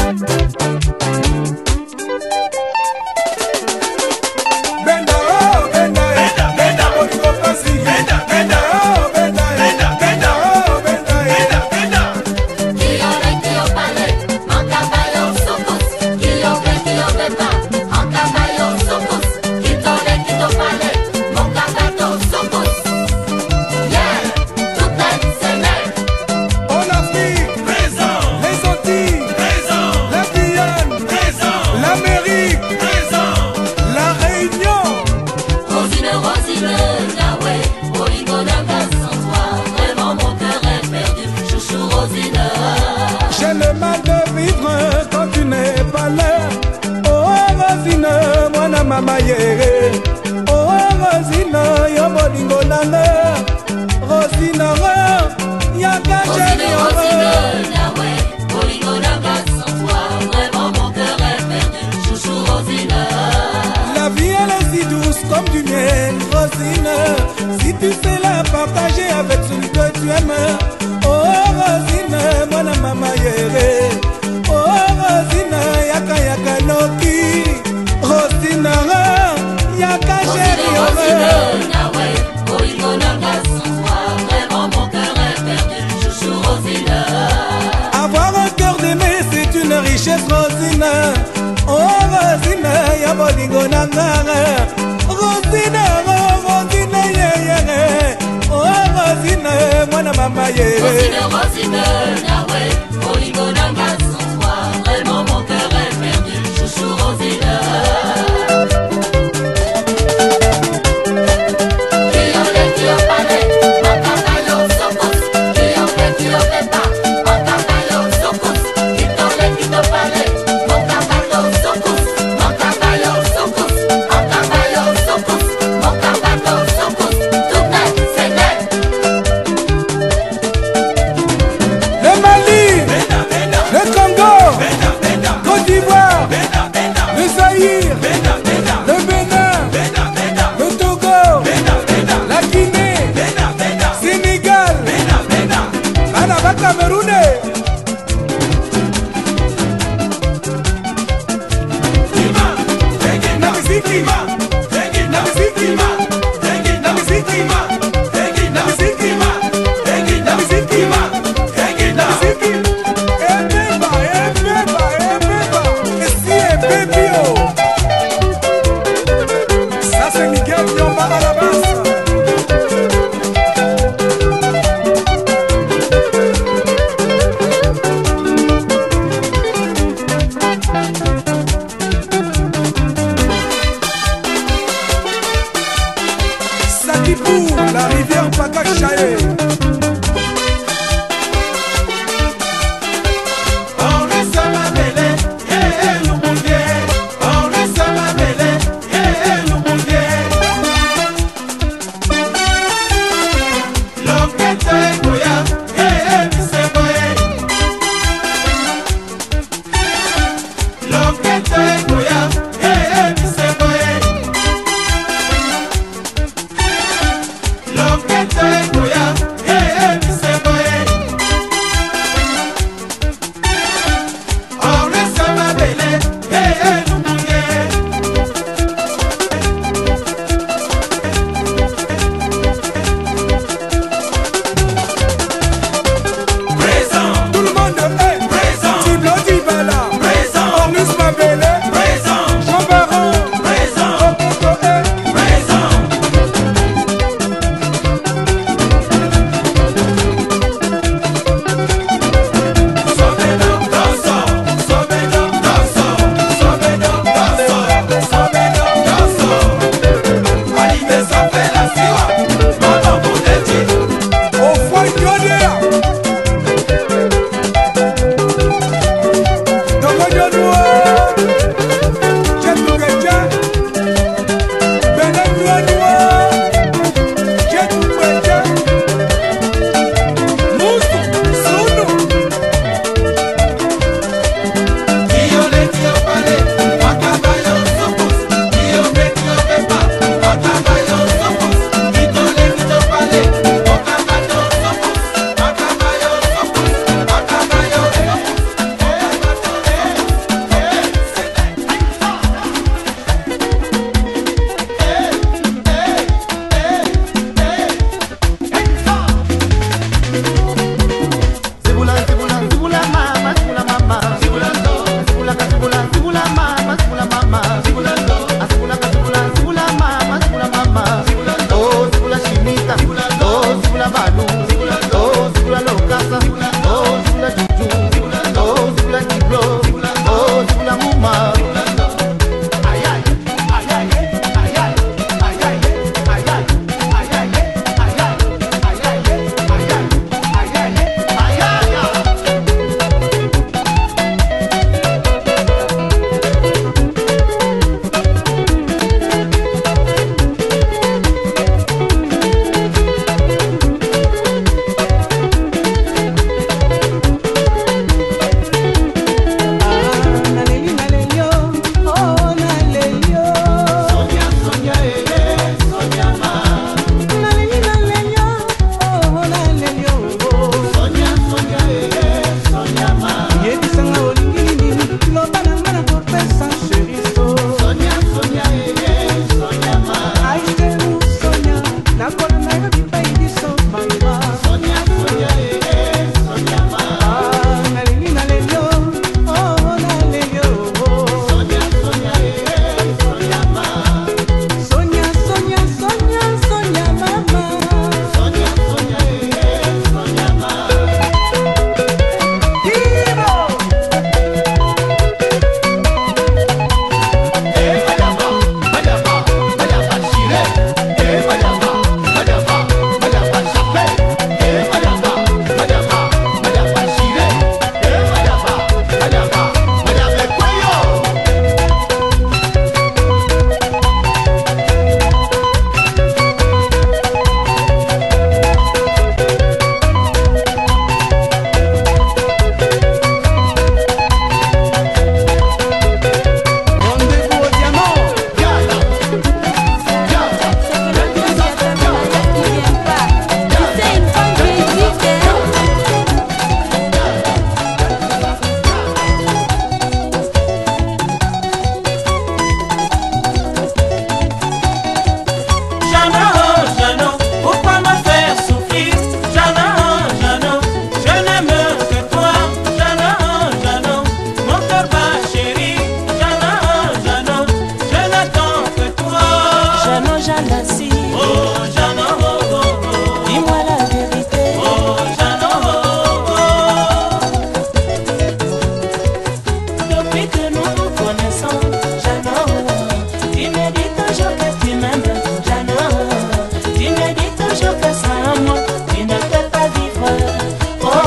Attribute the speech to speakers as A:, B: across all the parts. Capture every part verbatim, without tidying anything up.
A: Mama yere, oh Rosina, yo bolingo nanga, Rosina, yaka chéri,
B: Rosina, Yahweh, bolingo nanga, sans toi, vraiment mon cœur est perdu, chouchou Rosina.
A: La vie elle est si douce comme du miel, Rosina, si tu sais la partager avec celui que tu aimes, oh Rosina, moi la mama yere, oh Rosina, yaka yaka noki. Rosina, yaka chéri,
B: Rosina, Yahweh, bolingo nanga, sans toi, vraiment mon cœur est perdu, chouchou Rosina.
A: Avoir un cœur d'aimer, c'est une richesse, Rosina. Oh Rosina, ya bolingo nanga, Rosina, Rosina, yeah, yeah. Oh Rosina, mwana mama yeah.
B: Rosina, Rosina, Yahweh, bolingo nanga, sans toi, vraiment mon cœur est perdu, chouchou Rosina.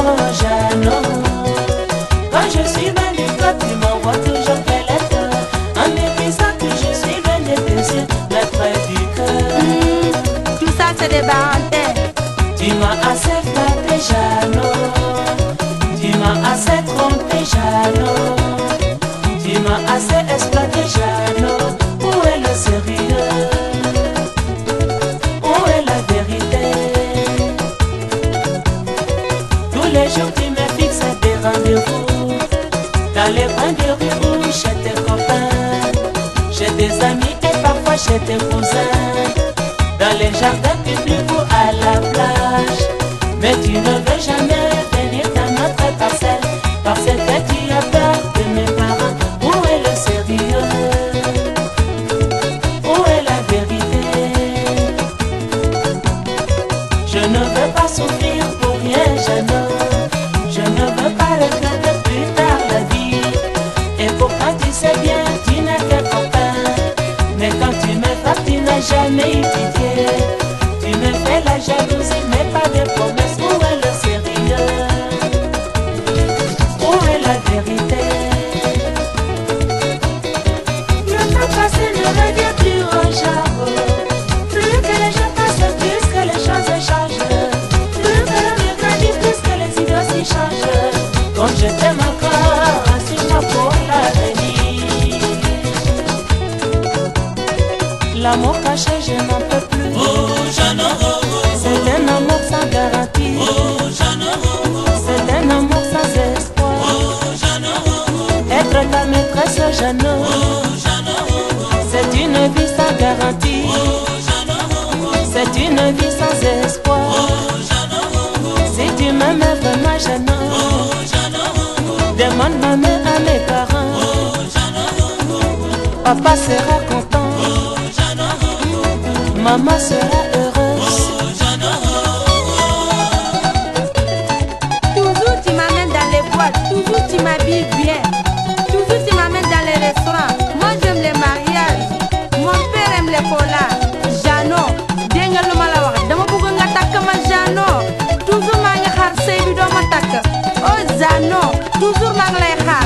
C: oh Jeannot. Quand je suis venue, toi tu m'envoies toujours tes lettres, en me disant que je suis venue de yeux, mais près du cœur.
D: Mmh, tout ça c'est des parenthèses.
C: Tu m'as assez flatté, Jeannot. Tu m'as assez trompé, Jeannot. Tu m'as assez exploité, Jeannot. Où est le sérieux? Où est la vérité? Tous les jours tu me fixes des rendez-vous dans les coins de rue ou chez tes copains, chez tes amis et parfois chez tes cousins, dans les jardins publics ou à la plage. Mais tu ne veux jamais venir dans notre parcelle parce que tu as peur de mes parents. Où est le sérieux? Où est la vérité? Je ne veux pas souffrir pour rien, Jeannot. Je ne veux pas regretter plus tard la vie. Et pourtant tu sais bien, tu n'es que copain. Mais quand tu me frappes, tu n'as jamais eu pitié. Tu me fais la jalousie, mais pas de promesses. Où est le sérieux? Où est la vérité? Le temps passé ne revient plus au genre. Plus que les gens passent, plus que les choses changent. Plus que l'homme grandit, plus que les idées s'y changent. Comme je t'aime encore, rassure-moi pour l'avenir. L'amour caché, je n'en peux plus.
B: Oh Jeannot, oh, oh.
C: C'est un amour sans garantie.
B: Oh Jeannot, oh, oh.
C: C'est un amour sans espoir.
B: Oh Jeannot, oh, oh.
C: Être ta maîtresse, Jeannot.
B: Oh Jeannot, oh, oh.
C: C'est une vie sans garantie.
B: Oh Jeannot, oh, oh.
C: C'est une vie sans espoir.
B: Oh Jeannot, oh, oh.
C: Si tu m'aimes vraiment, Jeannot,
B: Oh Jeannot, oh, oh.
C: demande ma main à mes parents.
B: Oh Jeannot, oh, oh.
C: Papa sera content.
B: Oh Jeannot, oh, oh.
C: Maman sera heureuse.
B: Oh Jeannot, oh, oh.
D: Toujours tu m'amènes dans les boîtes, toujours tu m'habilles bien, toujours tu m'amènes dans les restaurants. Moi j'aime les mariages, mon père aime les colas. Jeannot, dégg nga lu ma la wax dama bëgg nga takk ma Jeannot. Toujours maa ngi xaar sëy bi doo ma takk. Oh Jeannot, toujours maa ngi lay xaar.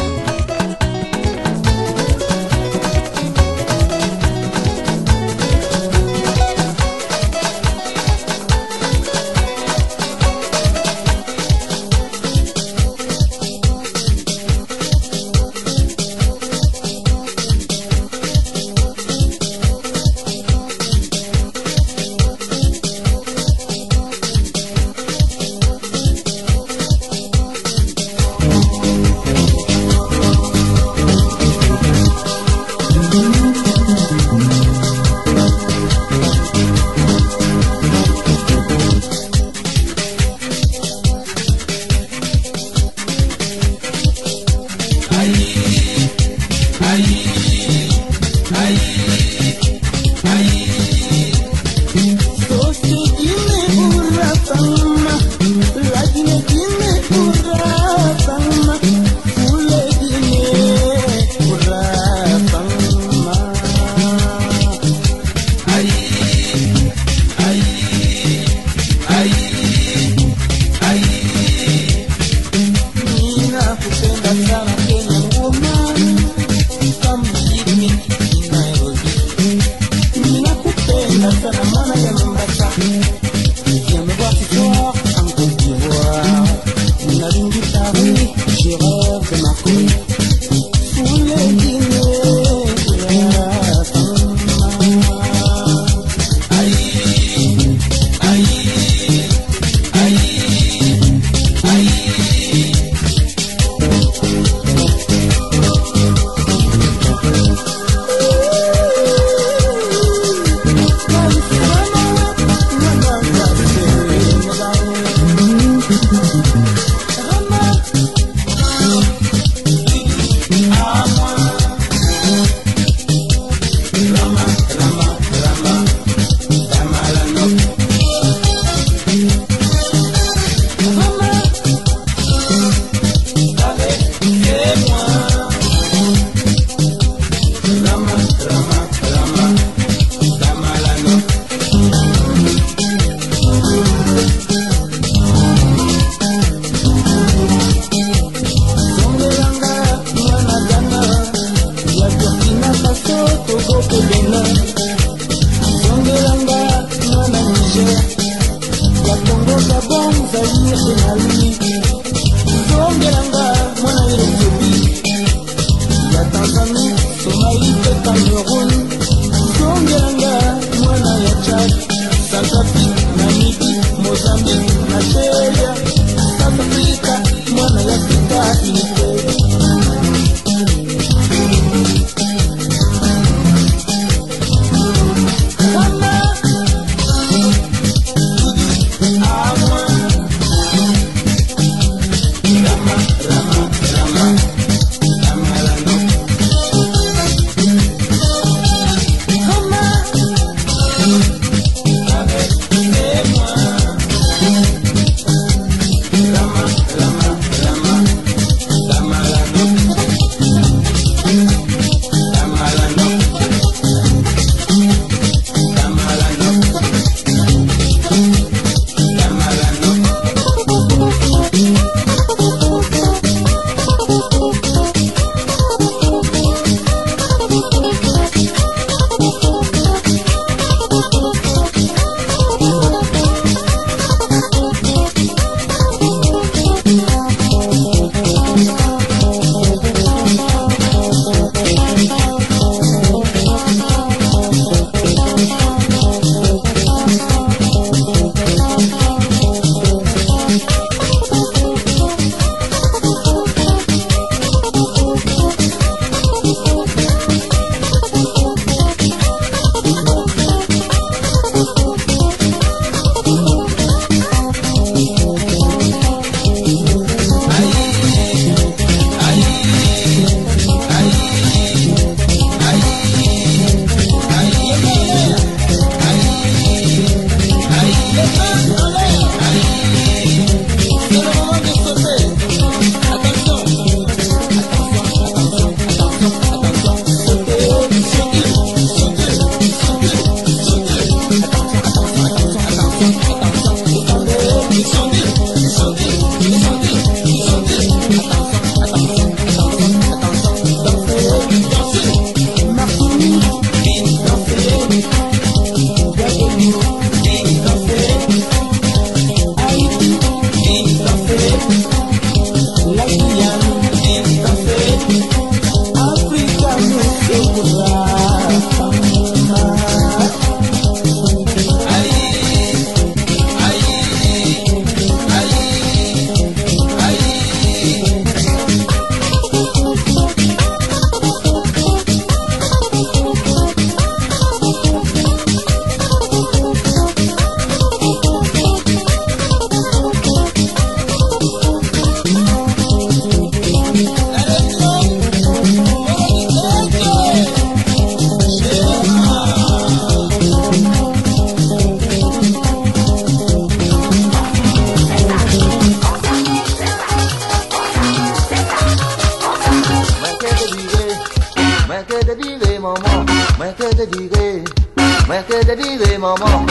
E: maman, moi que te dirai, moi que te dirai maman.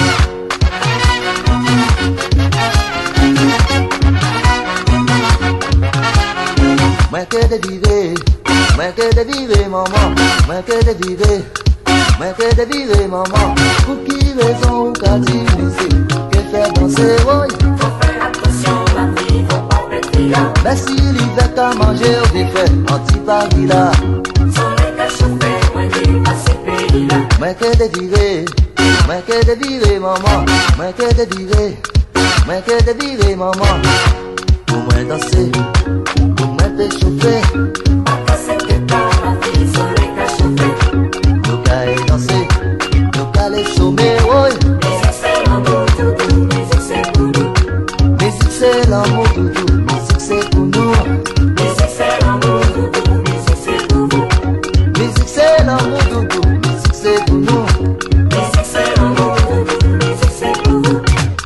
E: Moi que te dirai, moi que te dirai maman, moi que te dirai, moi que te dirai maman. Pour qui raison ou qu'a dit que faire danser, oui.
B: Faut faire attention, ma fille, faut pas pétrir.
E: Mais si l'hiver qu'a mangé au défait, anti-Paris là.
B: Soleil qu'a chauffé, moi dis pas ces pays là.
E: Moi que te dirai, moi que te dirai maman, moi que te dirai, moi que te dirai maman. Pour moi danser, pour moi te chauffer.
B: Pas casser que t'as, ma fille, soleil qu'a chauffé.
E: Nous qu'à danser, nous qu'à les chômer, oui.
B: Musique c'est l'amour, doudou, musique c'est pour nous.
E: Musique c'est l'amour, doudou, musique c'est pour nous.
B: Musique c'est l'amour, doudou, musique c'est pour vous.
E: Musique c'est l'amour, doudou, musique c'est pour nous.
B: Musique c'est l'amour, doudou, musique c'est pour vous.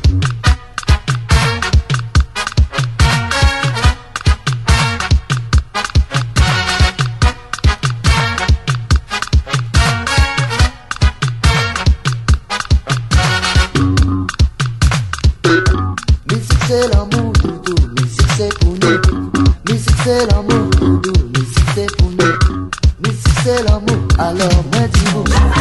E: Musique c'est l'amour, doudou, musique c'est pour nous. Musique c'est l'amour, doudou, musique c'est pour nous. Musique c'est l'amour, alors moi dis-vous.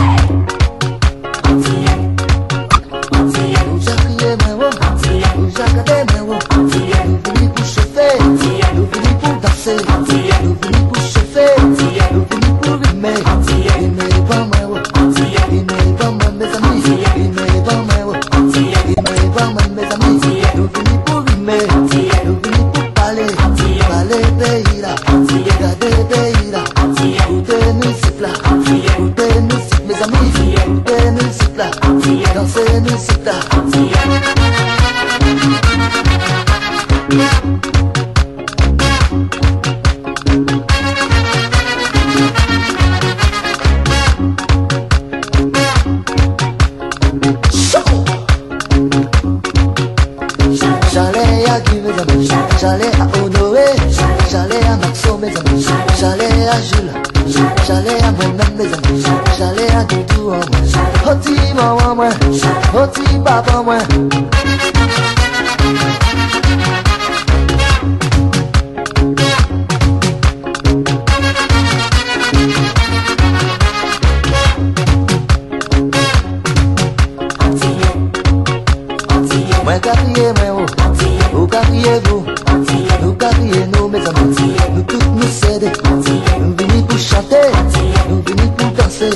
E: Nous j'ai crié mes mots, nous j'ai gardé mes mots. Nous venons pour chauffer, nous venons pour danser. Nous venons pour chauffer, nous venons pour rimer. Rimer pas mes mots, rimer pas moi mes amis. Rimer pas mes mots, rimer pas moi mes amis. Nous venons pour rimer, nous venons pour parler. Parler pays là, garder pays là. Écoutez musique là, écoutez musique mes amis. Écoutez musique là, danser musique là. J'allais à Guy mes amis, j'allais à Honoré, j'allais à Maxo mes amis, j'allais à Jules, j'allais à moi-même mes amis, j'allais à Doudou en moi, Oti maman moi, Oti papa moi. Moi crier moi oh, ou crier vous, nous crier nous mes amis, nous tous nous céder, nous venons pour chanter, nous venons pour danser.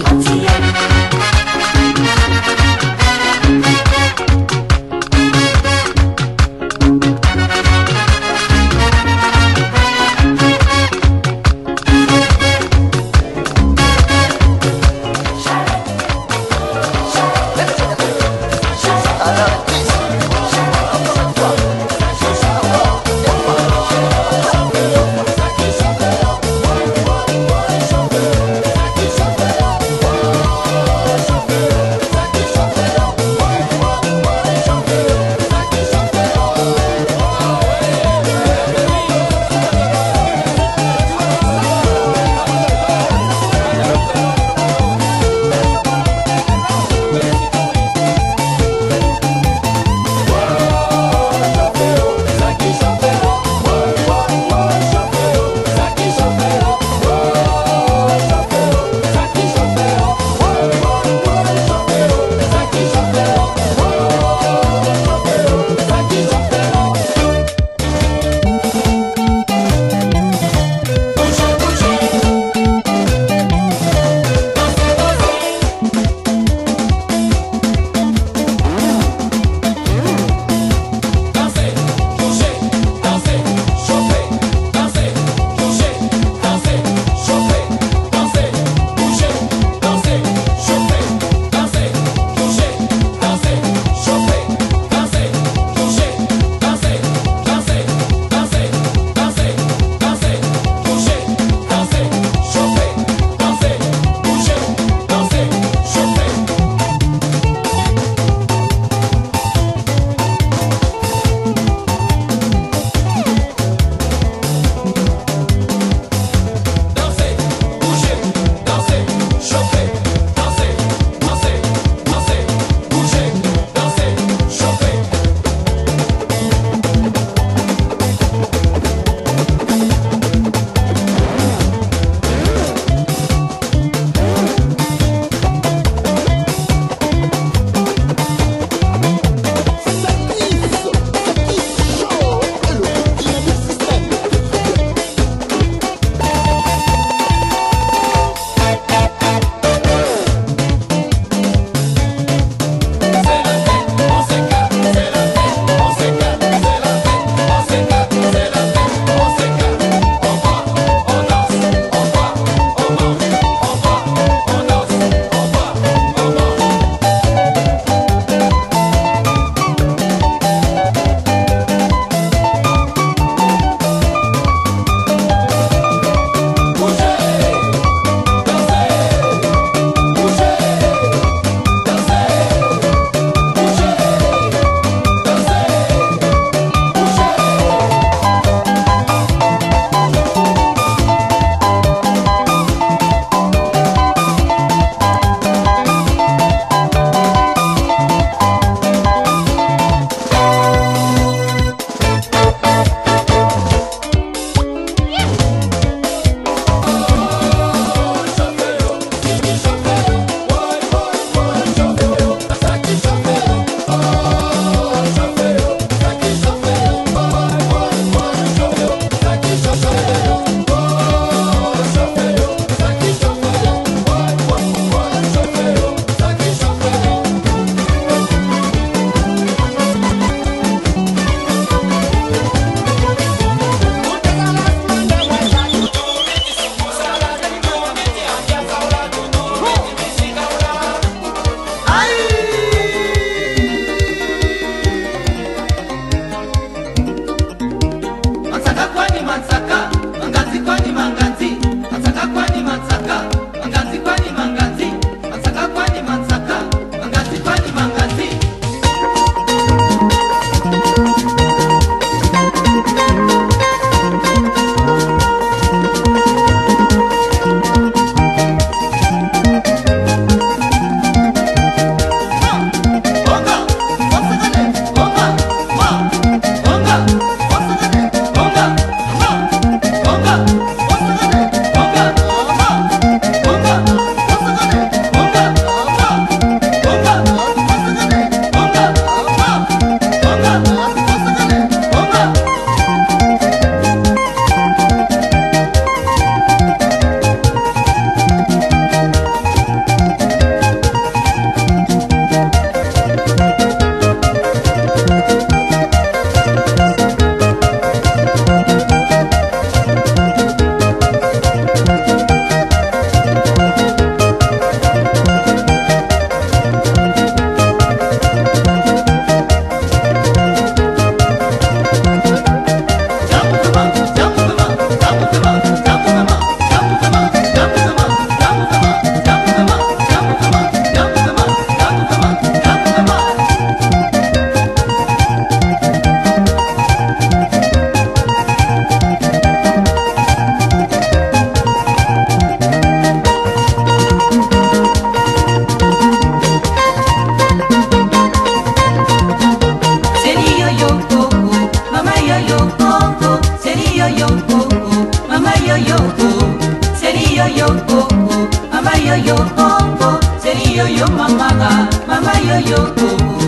B: mama yo yo oh, seri yo yo oh oh, mama yo yo oh oh, seri yo yo mama ga, mama yo yo oh,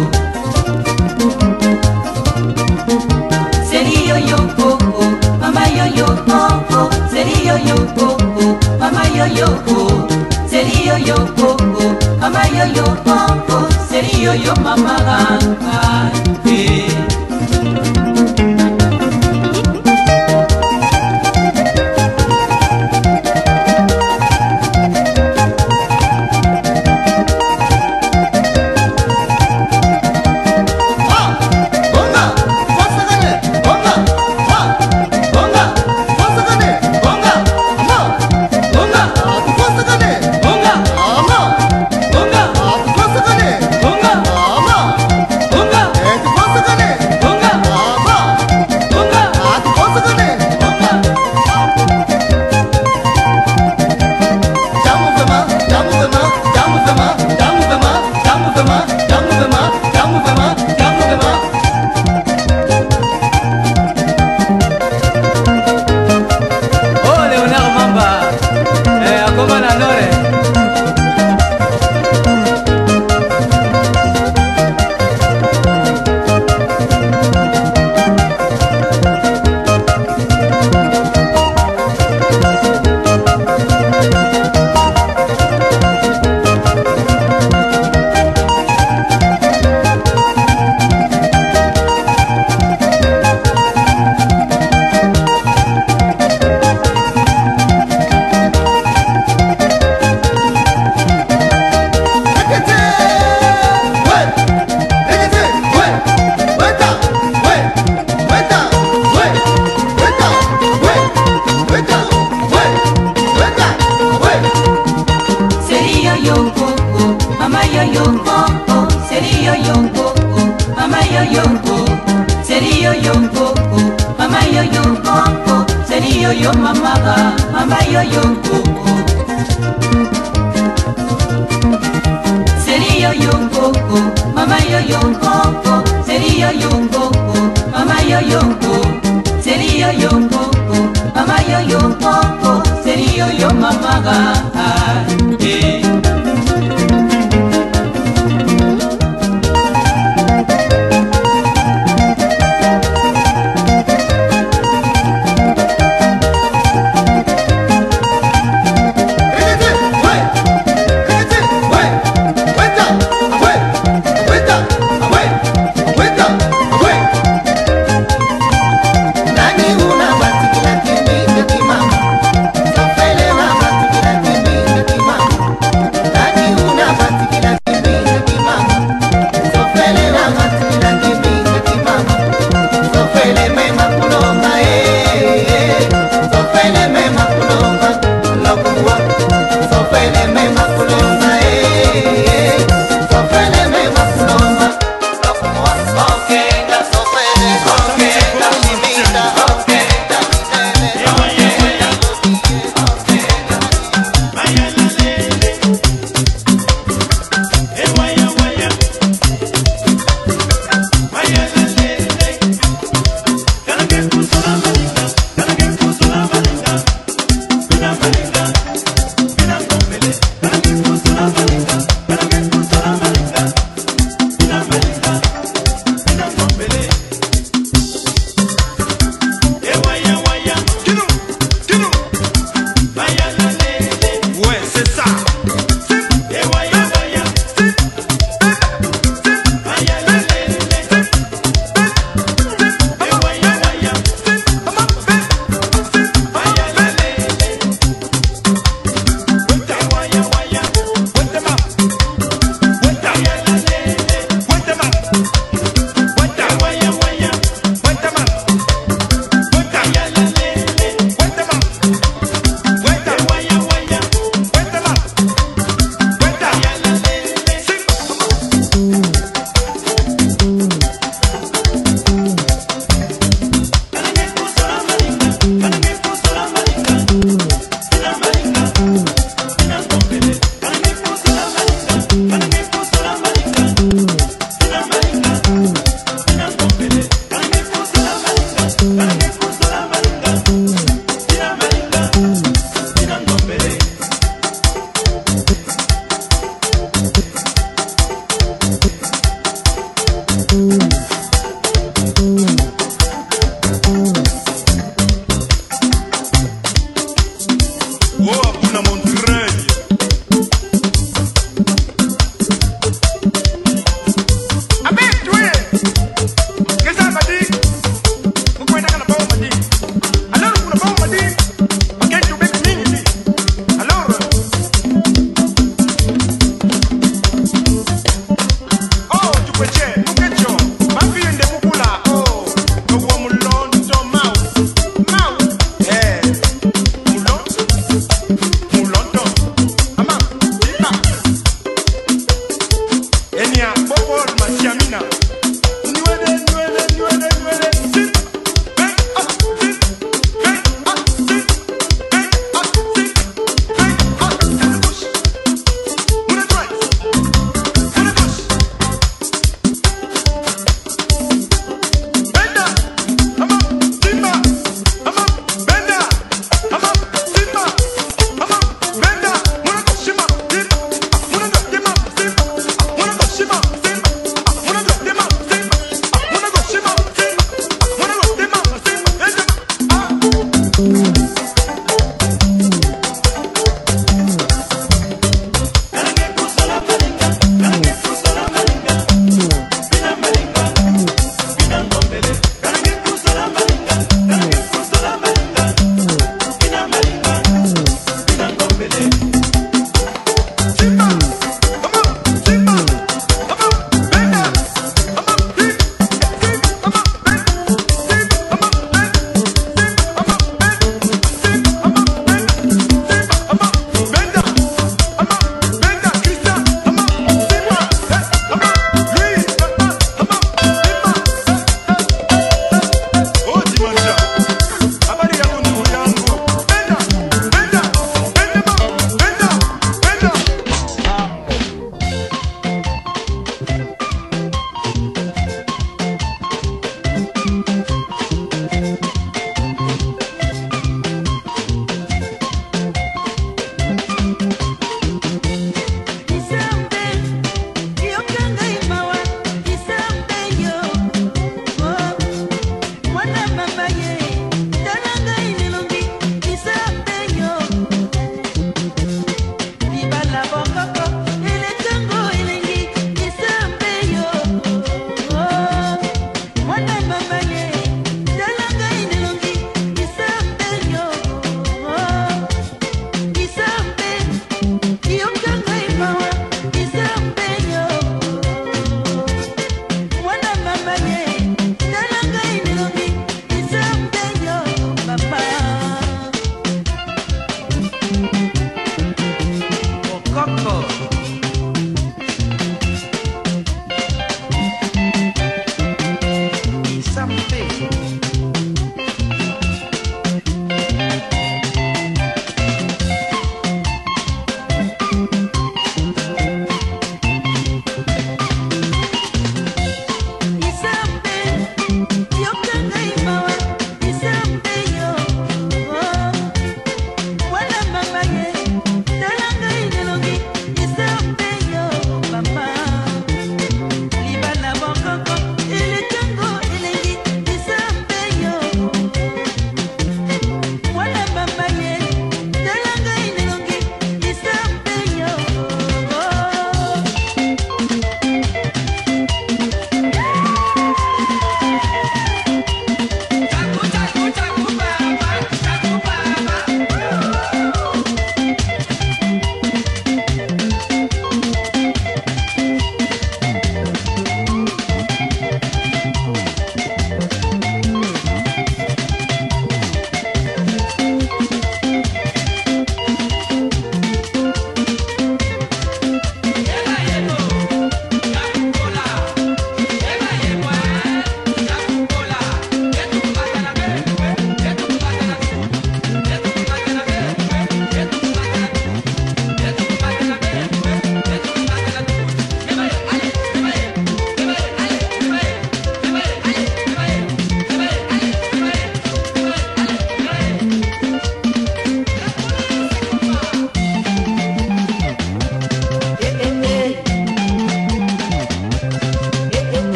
B: seri yo yo oh oh, mama yo yo oh oh, seri yo yo oh oh, mama yo yo oh, seri yo yo oh oh, mama yo yo oh oh, seri yo yo mama ga, eh. Yo mama ga, mama yo yo oh oh. Seri yo yo oh oh, mama yo yo oh oh. Seri yo yo oh oh, mama yo yo oh. Seri yo yo oh oh, mama yo yo oh oh. Seri yo yo mama ga.